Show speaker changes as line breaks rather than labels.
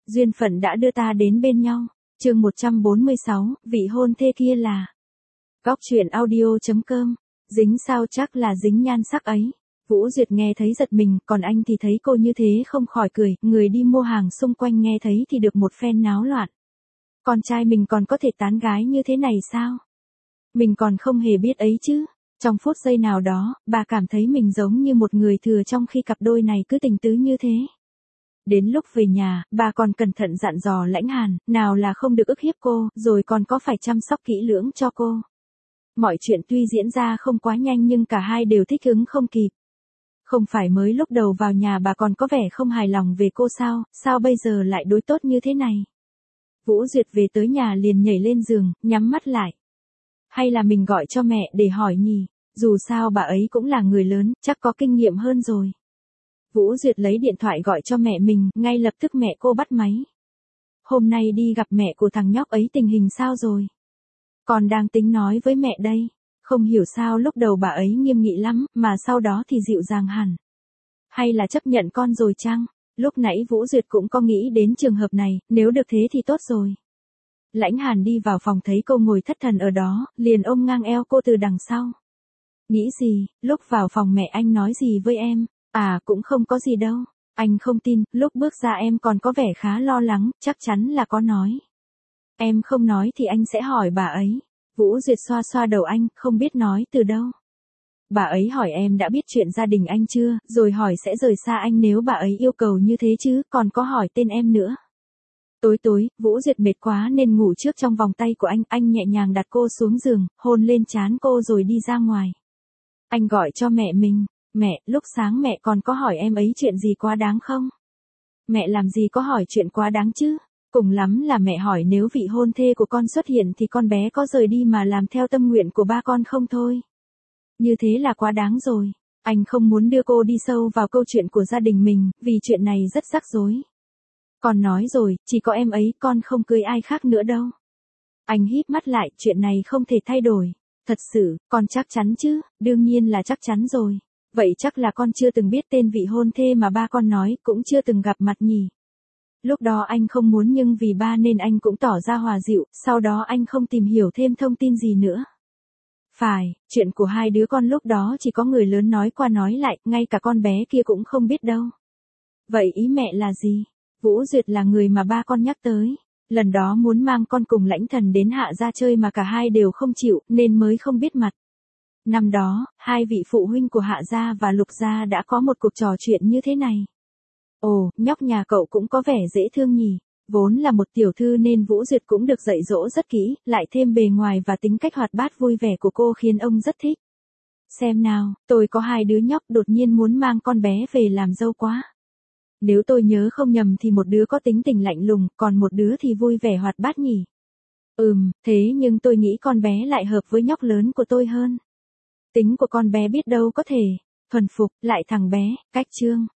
Duyên phận đã đưa ta đến bên nhau. Chương 146, vị hôn thê kia là. Góc truyện audio.com. Dính sao chắc là dính nhan sắc ấy. Vũ Duyệt nghe thấy giật mình, còn anh thì thấy cô như thế không khỏi cười, người đi mua hàng xung quanh nghe thấy thì được một phen náo loạn. Con trai mình còn có thể tán gái như thế này sao? Mình còn không hề biết ấy chứ. Trong phút giây nào đó, bà cảm thấy mình giống như một người thừa trong khi cặp đôi này cứ tình tứ như thế. Đến lúc về nhà, bà còn cẩn thận dặn dò Lãnh Hàn, nào là không được ức hiếp cô, rồi còn có phải chăm sóc kỹ lưỡng cho cô. Mọi chuyện tuy diễn ra không quá nhanh nhưng cả hai đều thích ứng không kịp. Không phải mới lúc đầu vào nhà bà còn có vẻ không hài lòng về cô sao bây giờ lại đối tốt như thế này. Vũ Duyệt về tới nhà liền nhảy lên giường, nhắm mắt lại. Hay là mình gọi cho mẹ để hỏi nhỉ, dù sao bà ấy cũng là người lớn, chắc có kinh nghiệm hơn rồi. Vũ Duyệt lấy điện thoại gọi cho mẹ mình, ngay lập tức mẹ cô bắt máy. Hôm nay đi gặp mẹ của thằng nhóc ấy tình hình sao rồi? Con đang tính nói với mẹ đây. Không hiểu sao lúc đầu bà ấy nghiêm nghị lắm, mà sau đó thì dịu dàng hẳn. Hay là chấp nhận con rồi chăng? Lúc nãy Vũ Duyệt cũng có nghĩ đến trường hợp này, nếu được thế thì tốt rồi. Lãnh Hàn đi vào phòng thấy cô ngồi thất thần ở đó, liền ôm ngang eo cô từ đằng sau. Nghĩ gì, lúc vào phòng mẹ anh nói gì với em? À cũng không có gì đâu. Anh không tin, lúc bước ra em còn có vẻ khá lo lắng, chắc chắn là có nói. Em không nói thì anh sẽ hỏi bà ấy. Vũ Duyệt xoa xoa đầu anh, không biết nói từ đâu. Bà ấy hỏi em đã biết chuyện gia đình anh chưa, rồi hỏi sẽ rời xa anh nếu bà ấy yêu cầu như thế chứ, còn có hỏi tên em nữa. Tối, Vũ Duyệt mệt quá nên ngủ trước trong vòng tay của anh nhẹ nhàng đặt cô xuống giường, hôn lên trán cô rồi đi ra ngoài. Anh gọi cho mẹ mình, mẹ, lúc sáng mẹ còn có hỏi em ấy chuyện gì quá đáng không? Mẹ làm gì có hỏi chuyện quá đáng chứ? Cùng lắm là mẹ hỏi nếu vị hôn thê của con xuất hiện thì con bé có rời đi mà làm theo tâm nguyện của ba con không thôi. Như thế là quá đáng rồi. Anh không muốn đưa cô đi sâu vào câu chuyện của gia đình mình, vì chuyện này rất rắc rối. Con nói rồi, chỉ có em ấy, con không cưới ai khác nữa đâu. Anh híp mắt lại, chuyện này không thể thay đổi. Thật sự, con chắc chắn chứ? Đương nhiên là chắc chắn rồi. Vậy chắc là con chưa từng biết tên vị hôn thê mà ba con nói, cũng chưa từng gặp mặt nhỉ? Lúc đó anh không muốn nhưng vì ba nên anh cũng tỏ ra hòa dịu, sau đó anh không tìm hiểu thêm thông tin gì nữa. Phải, chuyện của hai đứa con lúc đó chỉ có người lớn nói qua nói lại, ngay cả con bé kia cũng không biết đâu. Vậy ý mẹ là gì? Vũ Duyệt là người mà ba con nhắc tới. Lần đó muốn mang con cùng Lãnh Thần đến Hạ Gia chơi mà cả hai đều không chịu, nên mới không biết mặt. Năm đó, hai vị phụ huynh của Hạ Gia và Lục Gia đã có một cuộc trò chuyện như thế này. Ồ, nhóc nhà cậu cũng có vẻ dễ thương nhỉ. Vốn là một tiểu thư nên Vũ Duyệt cũng được dạy dỗ rất kỹ, lại thêm bề ngoài và tính cách hoạt bát vui vẻ của cô khiến ông rất thích. Xem nào, tôi có hai đứa nhóc đột nhiên muốn mang con bé về làm dâu quá. Nếu tôi nhớ không nhầm thì một đứa có tính tình lạnh lùng, còn một đứa thì vui vẻ hoạt bát nhỉ. Thế nhưng tôi nghĩ con bé lại hợp với nhóc lớn của tôi hơn. Tính của con bé biết đâu có thể thuần phục lại thằng bé, cách chương.